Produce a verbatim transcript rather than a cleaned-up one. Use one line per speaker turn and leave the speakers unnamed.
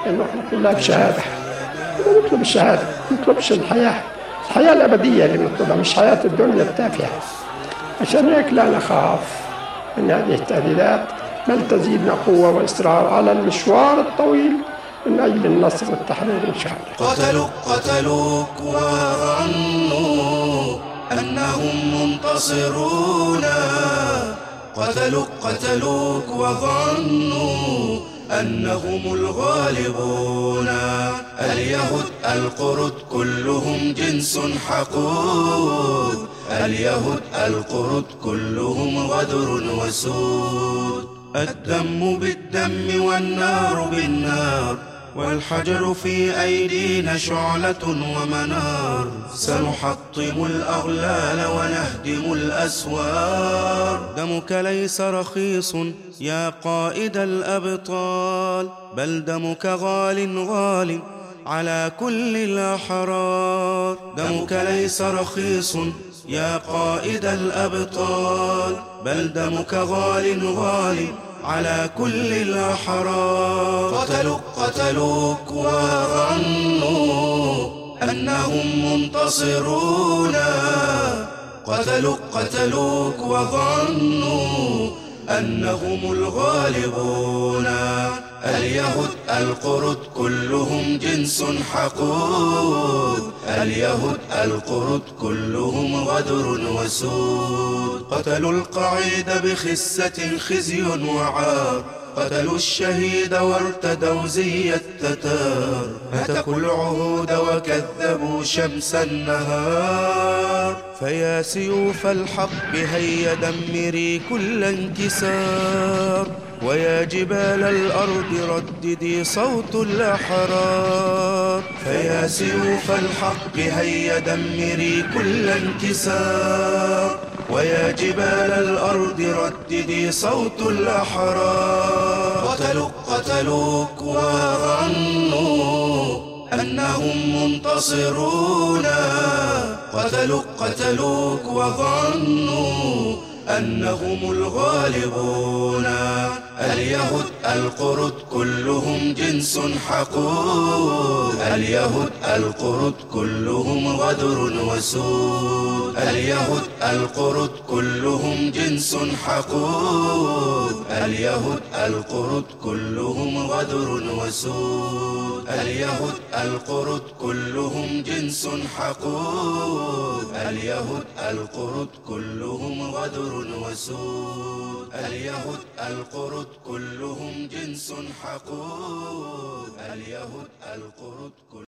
إنه إحنا طلاب شهادة، نطلب الشهادة، ما نطلبش الحياة الحياة الأبدية اللي بنطلبها، مش حياة الدنيا التافهة. عشان هيك لا نخاف من هذه التهديدات، بل تزيدنا قوة وإصرار على المشوار الطويل من أجل النصر والتحرير إن شاء الله.
قتلوك قتلوك وظنوا أنهم منتصرون، قتلوك قتلوك وظنوا أنهم الغالبون. اليهود القرد كلهم جنس حقود، اليهود القرد كلهم غدر وسود. الدم بالدم والنار بالنار، والحجر في أيدينا شعلة ومنار. سنحطم الأغلال ونهدم الأسوار. دمك ليس رخيص يا قائد الأبطال، بل دمك غال غال على كل الأحرار. دمك ليس رخيص يا قائد الأبطال، بل دمك غال غال على كل الأحرار. قتلوك قتلوك وظنوا أنهم منتصرون، قتلوك قتلوك وظنوا أنهم الغالبون. اليهود القرد كلهم جنس حقود، اليهود القرد كلهم غدر وسود. قتلوا القعيد بخسة خزي وعار، قتلوا الشهيد وارتدوا زي التتار. هتكوا العهود وكذبوا شمس النهار. فيا سيوف الحق هيا دمري كل انكسار، ويا جبال الأرض رددي صوت الأحرار. فيا سيوف الحق هيا دمري كل انكسار، ويا جبال الأرض رددي صوت الأحرار. قتلوك قتلوك وظنوا أنهم منتصرون، قتلوك قتلوك وظنوا أنهم الغالبون. اليهود القرد كلهم جنس حقود، اليهود القرد كلهم غدر وسود. اليهود القرد كلهم جنس حقود، اليهود القرد كلهم غدر وسود. اليهود القرد كلهم جنس حقود، اليهود القرد كلهم غدر وسود. اليهود القرد كلهم جنس حقود، اليهود القرد كلهم